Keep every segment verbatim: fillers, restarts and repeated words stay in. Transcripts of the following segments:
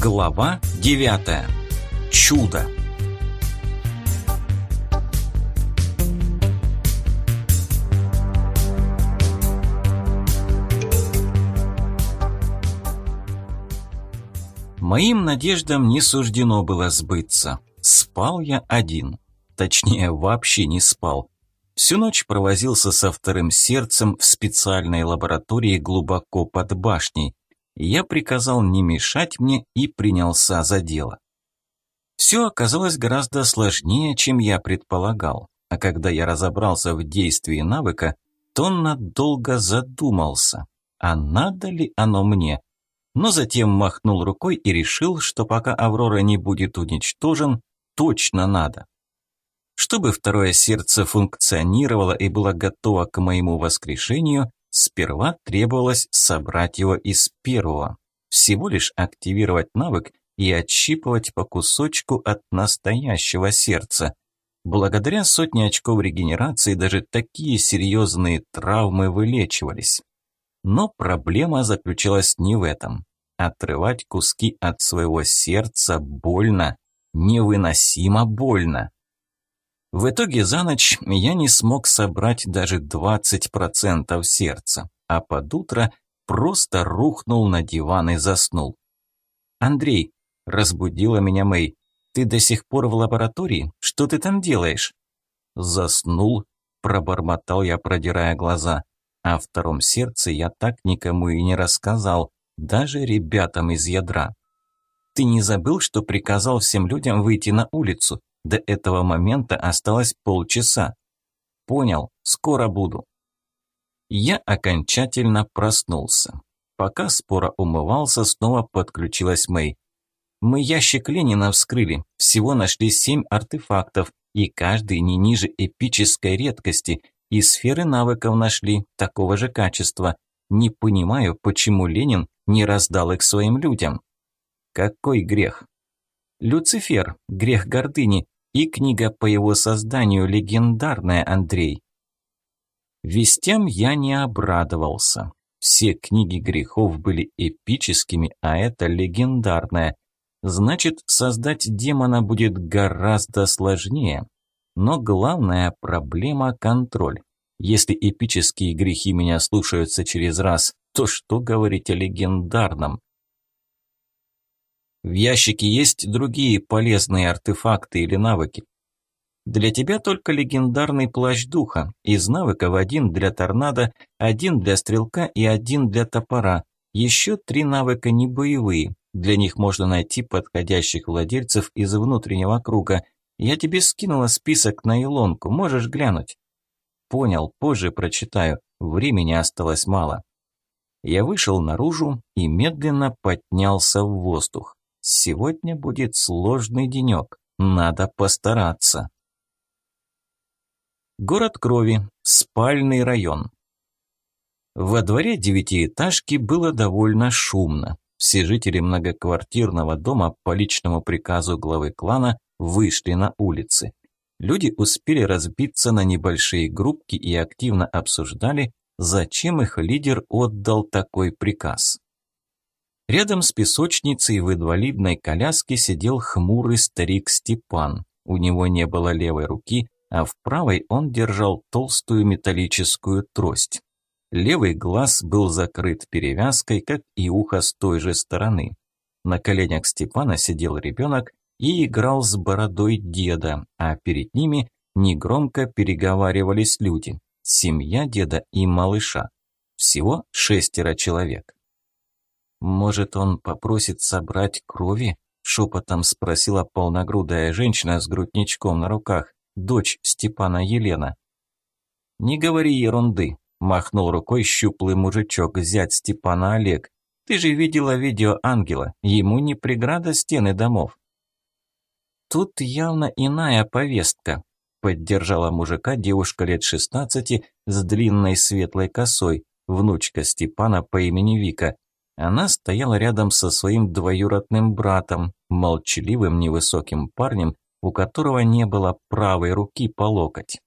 Глава девятая. Чудо. Моим надеждам не суждено было сбыться. Спал я один. Точнее, вообще не спал. Всю ночь провозился со вторым сердцем в специальной лаборатории глубоко под башней. Я приказал не мешать мне и принялся за дело. Все оказалось гораздо сложнее, чем я предполагал. А когда я разобрался в действии навыка, то надолго задумался, а надо ли оно мне? Но затем махнул рукой и решил, что пока Аврора не будет уничтожен, точно надо. Чтобы второе сердце функционировало и было готово к моему воскрешению, сперва требовалось собрать его из первого. Всего лишь активировать навык и отщипывать по кусочку от настоящего сердца. Благодаря сотне очков регенерации даже такие серьезные травмы вылечивались. Но проблема заключалась не в этом. Отрывать куски от своего сердца больно, невыносимо больно. В итоге за ночь я не смог собрать даже двадцать процентов сердца, а под утро просто рухнул на диван и заснул. «Андрей», – разбудила меня Мэй, – «ты до сих пор в лаборатории? Что ты там делаешь?» «Заснул», – пробормотал я, продирая глаза. О втором сердце я так никому и не рассказал, даже ребятам из ядра. «Ты не забыл, что приказал всем людям выйти на улицу? До этого момента осталось полчаса». «Понял, скоро буду». Я окончательно проснулся. Пока споро умывался, снова подключилась Мэй. «Мы ящик Ленина вскрыли, всего нашли семь артефактов, и каждый не ниже эпической редкости, и сферы навыков нашли такого же качества. Не понимаю, почему Ленин не раздал их своим людям». «Какой грех?» «Люцифер, грех гордыни, и книга по его созданию легендарная, Андрей». Вестям я не обрадовался. Все книги грехов были эпическими, а это легендарная. Значит, создать демона будет гораздо сложнее. Но главная проблема – контроль. Если эпические грехи меня слушаются через раз, то что говорить о легендарном? В ящике есть другие полезные артефакты или навыки. Для тебя только легендарный плащ духа. Из навыков один для торнадо, один для стрелка и один для топора. Еще три навыка не боевые. Для них можно найти подходящих владельцев из внутреннего круга. Я тебе скинула список на илонку, можешь глянуть. Понял, позже прочитаю. Времени осталось мало. Я вышел наружу и медленно поднялся в воздух. Сегодня будет сложный денек. Надо постараться. Город крови. Спальный район. Во дворе девятиэтажки было довольно шумно. Все жители многоквартирного дома по личному приказу главы клана вышли на улицы. Люди успели разбиться на небольшие группки и активно обсуждали, зачем их лидер отдал такой приказ. Рядом с песочницей в инвалидной коляске сидел хмурый старик Степан. У него не было левой руки, а в правой он держал толстую металлическую трость. Левый глаз был закрыт перевязкой, как и ухо с той же стороны. На коленях Степана сидел ребенок и играл с бородой деда, а перед ними негромко переговаривались люди. Семья деда и малыша. Всего шестеро человек. «Может, он попросит собрать крови?» – шепотом спросила полногрудая женщина с грудничком на руках, дочь Степана Елена. «Не говори ерунды», – махнул рукой щуплый мужичок, зять Степана Олег. «Ты же видела видео ангела, ему не преграда стены домов». «Тут явно иная повестка», – поддержала мужика девушка лет шестнадцати с длинной светлой косой, внучка Степана по имени Вика. Она стояла рядом со своим двоюродным братом, молчаливым невысоким парнем, у которого не было правой руки по локоть.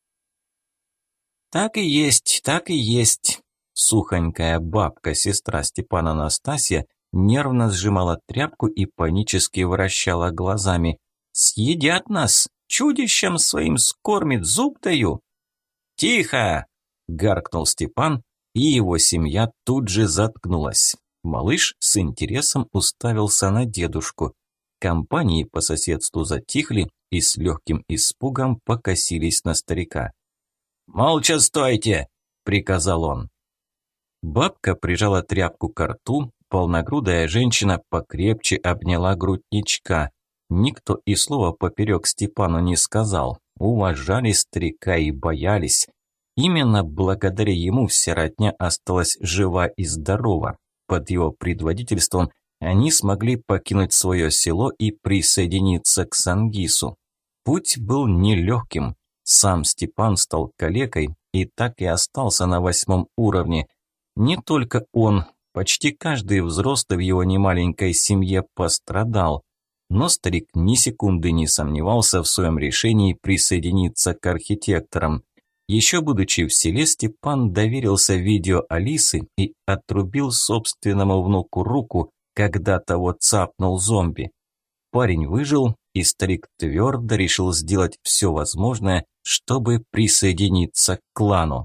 «Так и есть, так и есть», – сухонькая бабка, сестра Степана Настасья, нервно сжимала тряпку и панически вращала глазами. «Съедят нас! Чудищем своим скормит, зуб даю!» «Тихо!» – гаркнул Степан, и его семья тут же заткнулась. Малыш с интересом уставился на дедушку. Компании по соседству затихли и с легким испугом покосились на старика. «Молча стойте!» – приказал он. Бабка прижала тряпку к рту, полногрудая женщина покрепче обняла грудничка. Никто и слова поперек Степану не сказал, уважали старика и боялись. Именно благодаря ему вся родня осталась жива и здорова. Под его предводительством они смогли покинуть свое село и присоединиться к Сангису. Путь был нелегким. Сам Степан стал калекой и так и остался на восьмом уровне. Не только он, почти каждый взрослый в его немаленькой семье пострадал. Но старик ни секунды не сомневался в своем решении присоединиться к архитекторам. Еще будучи в селе, Степан доверился видео Алисы и отрубил собственному внуку руку, когда того цапнул зомби. Парень выжил, и старик твердо решил сделать все возможное, чтобы присоединиться к клану.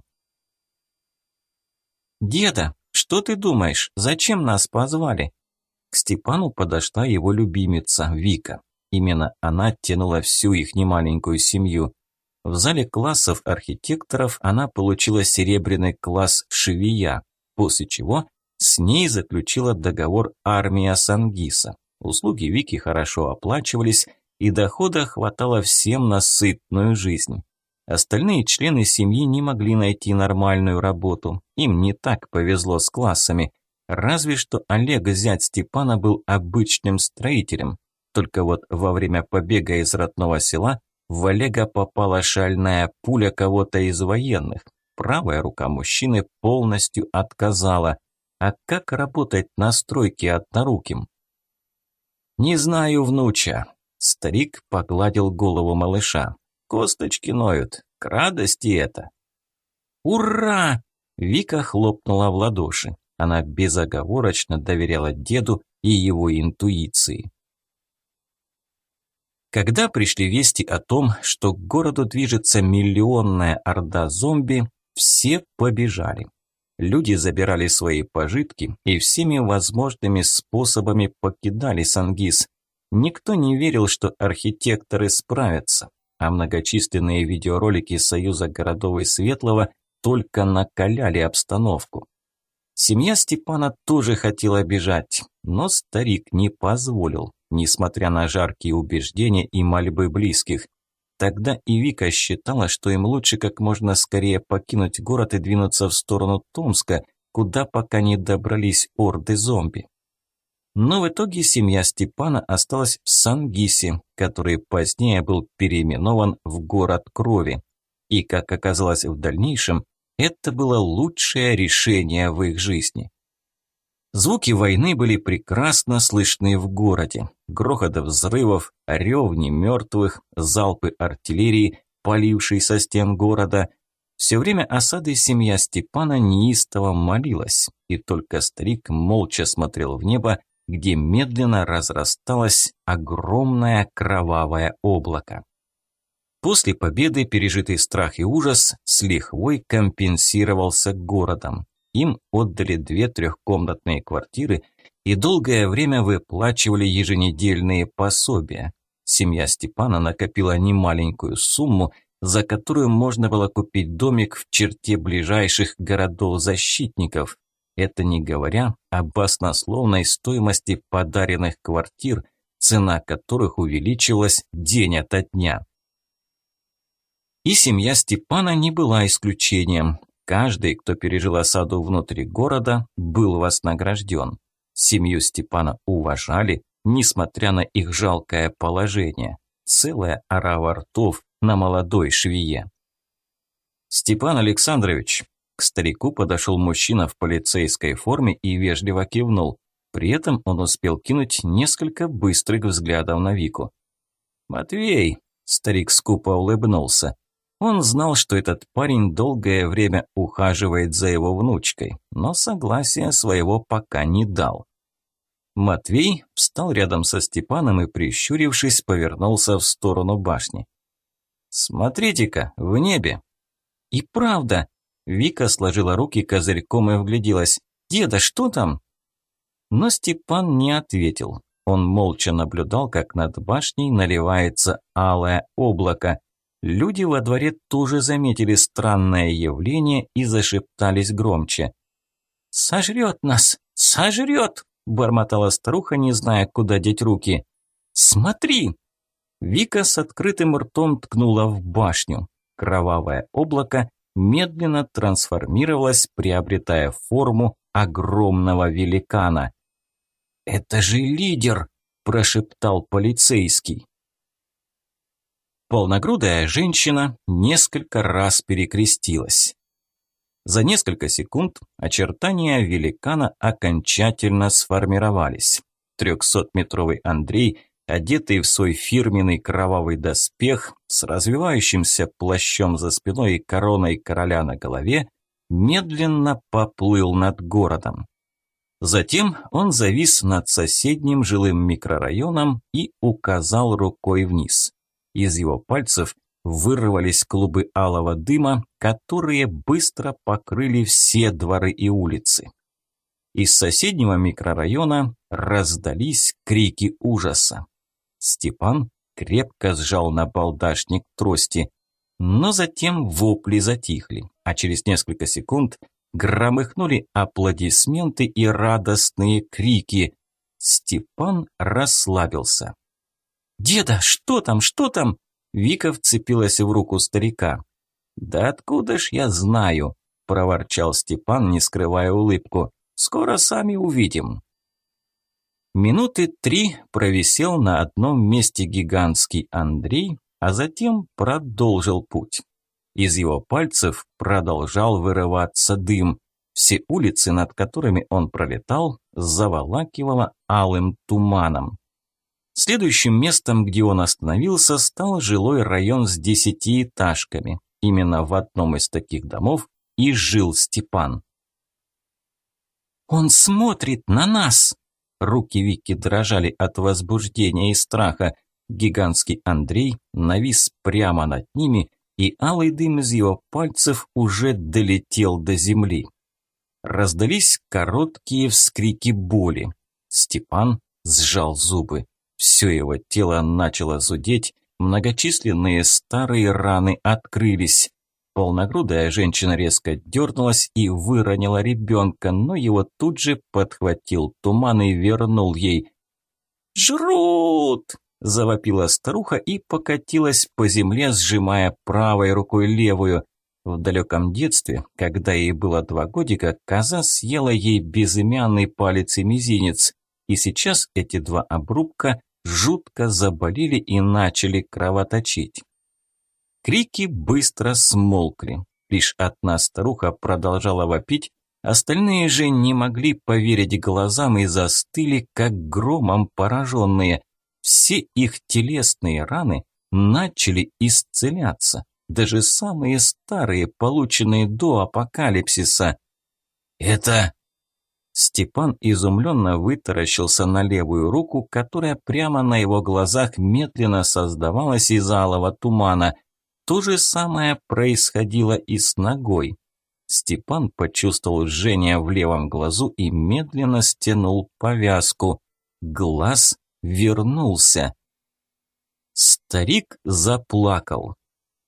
«Деда, что ты думаешь, зачем нас позвали?» К Степану подошла его любимица Вика. Именно она тянула всю их немаленькую семью. В зале классов архитекторов она получила серебряный класс швея, после чего с ней заключила договор армия Сангиса. Услуги Вики хорошо оплачивались, и дохода хватало всем на сытную жизнь. Остальные члены семьи не могли найти нормальную работу, им не так повезло с классами. Разве что Олег, зять Степана, был обычным строителем. Только вот во время побега из родного села в Олега попала шальная пуля кого-то из военных. Правая рука мужчины полностью отказала. А как работать на стройке одноруким? «Не знаю, внуча». Старик погладил голову малыша. «Косточки ноют. К радости это». «Ура!» Вика хлопнула в ладоши. Она безоговорочно доверяла деду и его интуиции. Когда пришли вести о том, что к городу движется миллионная орда зомби, все побежали. Люди забирали свои пожитки и всеми возможными способами покидали Сангис. Никто не верил, что архитекторы справятся, а многочисленные видеоролики Союза городов и Светлого только накаляли обстановку. Семья Степана тоже хотела бежать, но старик не позволил, несмотря на жаркие убеждения и мольбы близких. Тогда и Вика считала, что им лучше как можно скорее покинуть город и двинуться в сторону Томска, куда пока не добрались орды зомби. Но в итоге семья Степана осталась в Сангисе, который позднее был переименован в город Крови. И, как оказалось в дальнейшем, это было лучшее решение в их жизни. Звуки войны были прекрасно слышны в городе. Грохот взрывов, ревни мертвых, залпы артиллерии, полившей со стен города. Все время осады семья Степана неистово молилась, и только старик молча смотрел в небо, где медленно разрасталось огромное кровавое облако. После победы пережитый страх и ужас с лихвой компенсировался городом. Им отдали две трехкомнатные квартиры и долгое время выплачивали еженедельные пособия. Семья Степана накопила немаленькую сумму, за которую можно было купить домик в черте ближайших городов-защитников. Это не говоря об баснословной стоимости подаренных квартир, цена которых увеличилась день ото дня. И семья Степана не была исключением. Каждый, кто пережил осаду внутри города, был вознагражден. Семью Степана уважали, несмотря на их жалкое положение. Целая орава ртов на молодой швее. «Степан Александрович!» К старику подошел мужчина в полицейской форме и вежливо кивнул. При этом он успел кинуть несколько быстрых взглядов на Вику. «Матвей!» – старик скупо улыбнулся. Он знал, что этот парень долгое время ухаживает за его внучкой, но согласия своего пока не дал. Матвей встал рядом со Степаном и, прищурившись, повернулся в сторону башни. «Смотрите-ка, в небе!» «И правда!» Вика сложила руки козырьком и вгляделась. «Деда, что там?» Но Степан не ответил. Он молча наблюдал, как над башней наливается алое облако. Люди во дворе тоже заметили странное явление и зашептались громче. «Сожрет нас! Сожрет!» – бормотала старуха, не зная, куда деть руки. «Смотри!» Вика с открытым ртом ткнула в башню. Кровавое облако медленно трансформировалось, приобретая форму огромного великана. «Это же лидер!» – прошептал полицейский. Полногрудая женщина несколько раз перекрестилась. За несколько секунд очертания великана окончательно сформировались. Трехсотметровый Андрей, одетый в свой фирменный кровавый доспех, с развивающимся плащом за спиной и короной короля на голове, медленно поплыл над городом. Затем он завис над соседним жилым микрорайоном и указал рукой вниз. Из его пальцев вырвались клубы алого дыма, которые быстро покрыли все дворы и улицы. Из соседнего микрорайона раздались крики ужаса. Степан крепко сжал набалдашник трости, но затем вопли затихли, а через несколько секунд громыхнули аплодисменты и радостные крики. Степан расслабился. «Деда, что там, что там?» Вика вцепилась в руку старика. «Да откуда ж я знаю?» – проворчал Степан, не скрывая улыбку. «Скоро сами увидим». Минуты три провисел на одном месте гигантский Андрей, а затем продолжил путь. Из его пальцев продолжал вырываться дым. Все улицы, над которыми он пролетал, заволакивало алым туманом. Следующим местом, где он остановился, стал жилой район с десятиэтажками. Именно в одном из таких домов и жил Степан. «Он смотрит на нас!» Руки Вики дрожали от возбуждения и страха. Гигантский Андрей навис прямо над ними, и алый дым из его пальцев уже долетел до земли. Раздались короткие вскрики боли. Степан сжал зубы. Все его тело начало зудеть, многочисленные старые раны открылись. Полногрудая женщина резко дернулась и выронила ребенка, но его тут же подхватил туман и вернул ей. «Жрут!» – завопила старуха и покатилась по земле, сжимая правой рукой левую. В далеком детстве, когда ей было два годика, коза съела ей безымянный палец и мизинец, и сейчас эти два обрубка жутко заболели и начали кровоточить. Крики быстро смолкли. Лишь одна старуха продолжала вопить, остальные же не могли поверить глазам и застыли, как громом пораженные. Все их телесные раны начали исцеляться, даже самые старые, полученные до апокалипсиса. «Это...» Степан изумленно вытаращился на левую руку, которая прямо на его глазах медленно создавалась из алого тумана. То же самое происходило и с ногой. Степан почувствовал жжение в левом глазу и медленно стянул повязку. Глаз вернулся. Старик заплакал.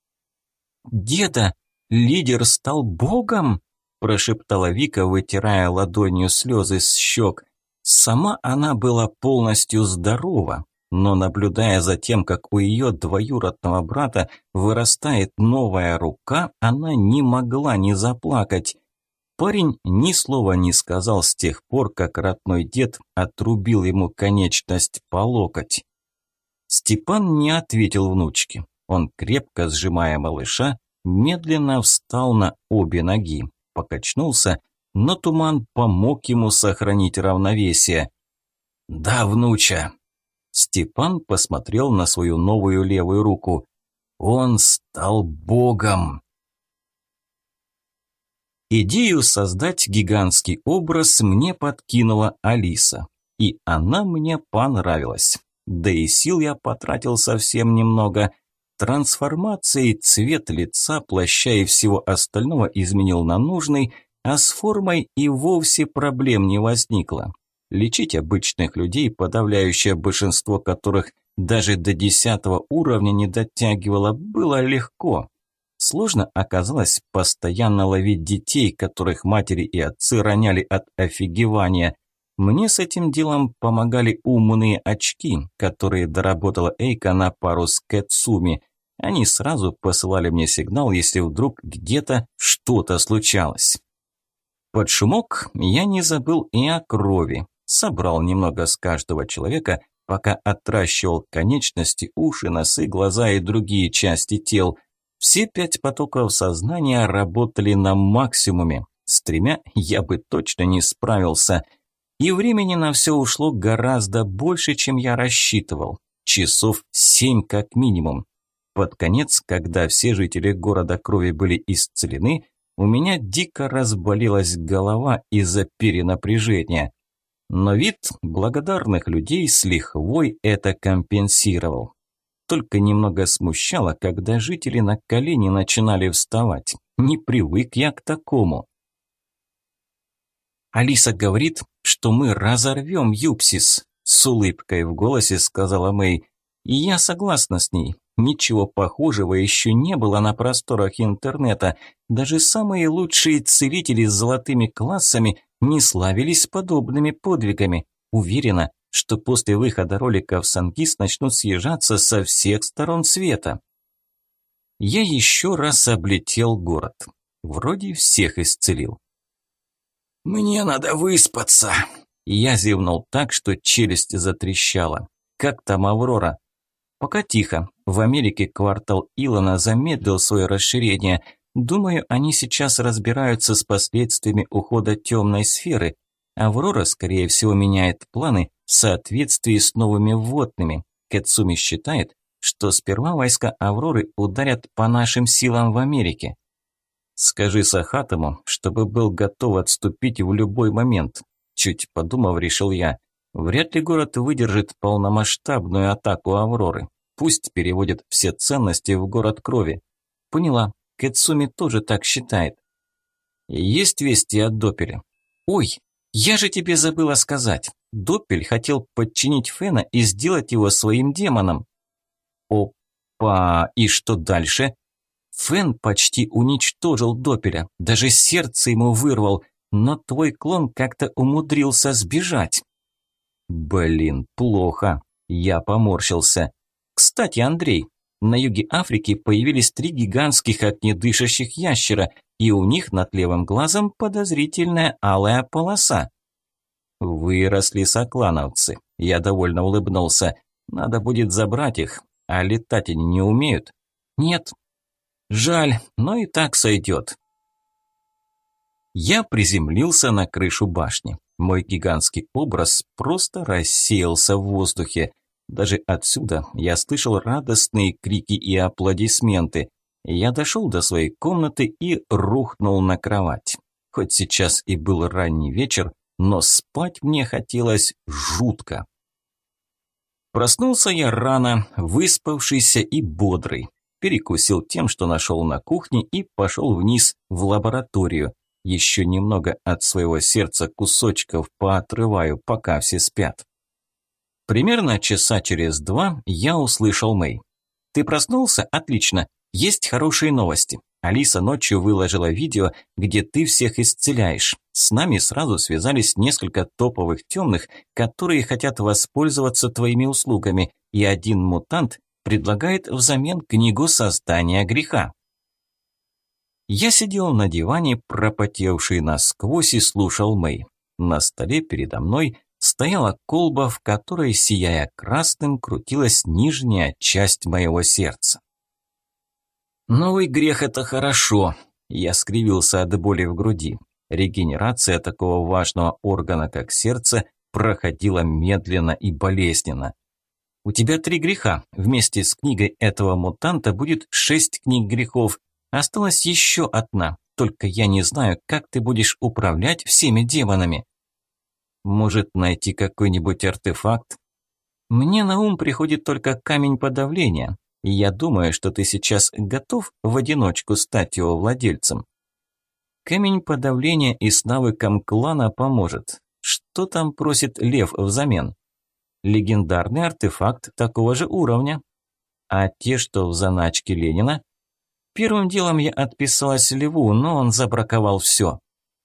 «Деда, лидер стал богом?» – прошептала Вика, вытирая ладонью слезы с щек. Сама она была полностью здорова, но, наблюдая за тем, как у ее двоюродного брата вырастает новая рука, она не могла не заплакать. Парень ни слова не сказал с тех пор, как родной дед отрубил ему конечность по локоть. Степан не ответил внучке. Он, крепко сжимая малыша, медленно встал на обе ноги, покачнулся, но туман помог ему сохранить равновесие. «Да, внуча!» Степан посмотрел на свою новую левую руку. «Он стал богом!» Идею создать гигантский образ мне подкинула Алиса. И она мне понравилась. Да и сил я потратил совсем немного. Трансформацией цвет лица, плаща и всего остального изменил на нужный, а с формой и вовсе проблем не возникло. Лечить обычных людей, подавляющее большинство которых даже до десятого уровня не дотягивало, было легко. Сложно оказалось постоянно ловить детей, которых матери и отцы роняли от офигевания. Мне с этим делом помогали умные очки, которые доработала Эйка на пару с Кэцуми. Они сразу посылали мне сигнал, если вдруг где-то что-то случалось. Под шумок я не забыл и о крови. Собрал немного с каждого человека, пока отращивал конечности, уши, носы, глаза и другие части тел. Все пять потоков сознания работали на максимуме. С тремя я бы точно не справился. И времени на все ушло гораздо больше, чем я рассчитывал. Часов семь как минимум. Под конец, когда все жители города крови были исцелены, у меня дико разболелась голова из-за перенапряжения. Но вид благодарных людей с лихвой это компенсировал. Только немного смущало, когда жители на колени начинали вставать. Не привык я к такому. «Алиса говорит, что мы разорвем Юпсис», – с улыбкой в голосе сказала Мэй. «И я согласна с ней. Ничего похожего еще не было на просторах интернета. Даже самые лучшие целители с золотыми классами не славились подобными подвигами. Уверена, что после выхода ролика в Сангис начнут съезжаться со всех сторон света». Я еще раз облетел город. Вроде всех исцелил. «Мне надо выспаться». Я зевнул так, что челюсть затрещала. «Как там Аврора?» «Пока тихо. В Америке квартал Илона замедлил свое расширение. Думаю, они сейчас разбираются с последствиями ухода темной сферы. Аврора, скорее всего, меняет планы в соответствии с новыми вводными. Кэцуми считает, что сперва войска Авроры ударят по нашим силам в Америке. Скажи Сахатому, чтобы был готов отступить в любой момент». Чуть подумав, решил я. Вряд ли город выдержит полномасштабную атаку Авроры. Пусть переводят все ценности в город крови. Поняла. Кэцуми тоже так считает. Есть вести от Доппеля? Ой, я же тебе забыла сказать. Доппель хотел подчинить Фена и сделать его своим демоном. Опа, и что дальше? Фен почти уничтожил Доппеля, даже сердце ему вырвал, но твой клон как-то умудрился сбежать. Блин, плохо. Я поморщился. Кстати, Андрей, на юге Африки появились три гигантских огнедышащих ящера, и у них над левым глазом подозрительная алая полоса. Выросли соклановцы. Я довольно улыбнулся. Надо будет забрать их, а летать они не умеют. Нет. Жаль, но и так сойдет. Я приземлился на крышу башни. Мой гигантский образ просто рассеялся в воздухе. Даже отсюда я слышал радостные крики и аплодисменты. Я дошел до своей комнаты и рухнул на кровать. Хоть сейчас и был ранний вечер, но спать мне хотелось жутко. Проснулся я рано, выспавшийся и бодрый. Перекусил тем, что нашел на кухне, и пошел вниз в лабораторию. Еще немного от своего сердца кусочков поотрываю, пока все спят. Примерно часа через два я услышал Мэй. «Ты проснулся? Отлично. Есть хорошие новости. Алиса ночью выложила видео, где ты всех исцеляешь. С нами сразу связались несколько топовых темных, которые хотят воспользоваться твоими услугами, и один мутант предлагает взамен книгу создания греха». Я сидел на диване, пропотевший насквозь, и слушал Мэй. На столе передо мной стояла колба, в которой, сияя красным, крутилась нижняя часть моего сердца. «Новый грех – это хорошо», – я скривился от боли в груди. Регенерация такого важного органа, как сердце, проходила медленно и болезненно. «У тебя три греха. Вместе с книгой этого мутанта будет шесть книг грехов. Осталась еще одна, только я не знаю, как ты будешь управлять всеми демонами». Может, найти какой-нибудь артефакт? Мне на ум приходит только камень подавления, и я думаю, что ты сейчас готов в одиночку стать его владельцем. Камень подавления и с навыком клана поможет. Что там просит Лев взамен? Легендарный артефакт такого же уровня. А те, что в заначке Ленина? Первым делом я отписалась Льву, но он забраковал все.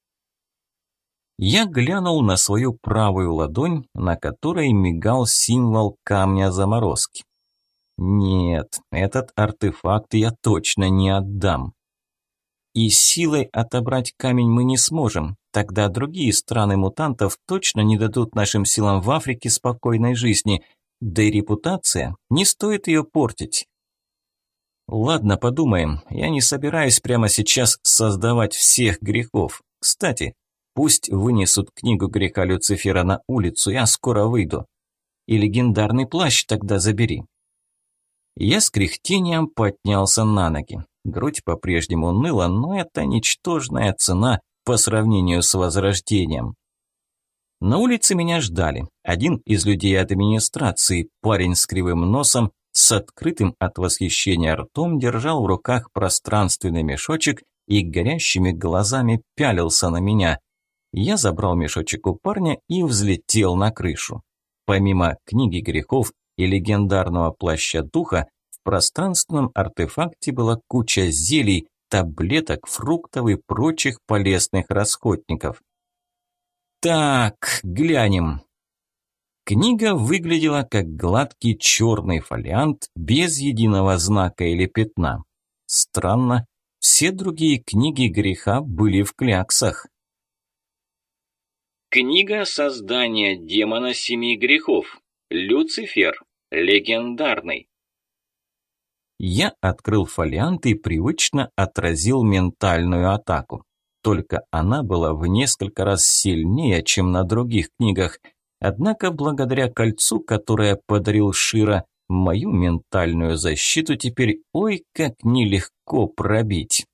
Я глянул на свою правую ладонь, на которой мигал символ камня заморозки. Нет, этот артефакт я точно не отдам. И силой отобрать камень мы не сможем, тогда другие страны мутантов точно не дадут нашим силам в Африке спокойной жизни, да и репутация, не стоит ее портить. Ладно, подумаем, я не собираюсь прямо сейчас создавать всех грехов. Кстати, пусть вынесут книгу греха Люцифера на улицу, я скоро выйду. И легендарный плащ тогда забери. Я с кряхтением поднялся на ноги. Грудь по-прежнему ныла, но это ничтожная цена по сравнению с возрождением. На улице меня ждали. Один из людей администрации, парень с кривым носом, с открытым от восхищения ртом, держал в руках пространственный мешочек и горящими глазами пялился на меня. Я забрал мешочек у парня и взлетел на крышу. Помимо книги грехов и легендарного плаща духа, в пространственном артефакте была куча зелий, таблеток, фруктов и прочих полезных расходников. Так, глянем. Книга выглядела как гладкий черный фолиант без единого знака или пятна. Странно, все другие книги греха были в кляксах. Книга создания демона семи грехов. Люцифер. Легендарный. Я открыл фолиант и привычно отразил ментальную атаку. Только она была в несколько раз сильнее, чем на других книгах. Однако благодаря кольцу, которое подарил Шира, мою ментальную защиту теперь ой как нелегко пробить.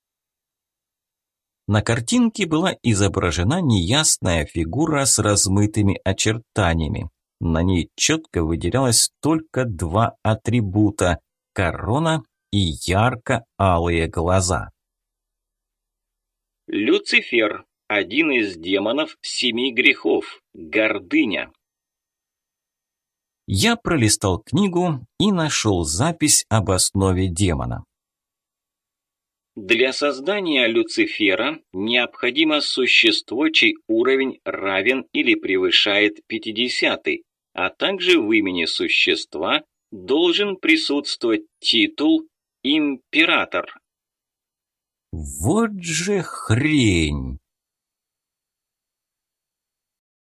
На картинке была изображена неясная фигура с размытыми очертаниями. На ней четко выделялось только два атрибута – корона и ярко-алые глаза. Люцифер. Один из демонов семи грехов. Гордыня. Я пролистал книгу и нашел запись об основе демона. Для создания Люцифера необходимо существо, чей уровень равен или превышает пятидесятый, а также в имени существа должен присутствовать титул «Император». Вот же хрень!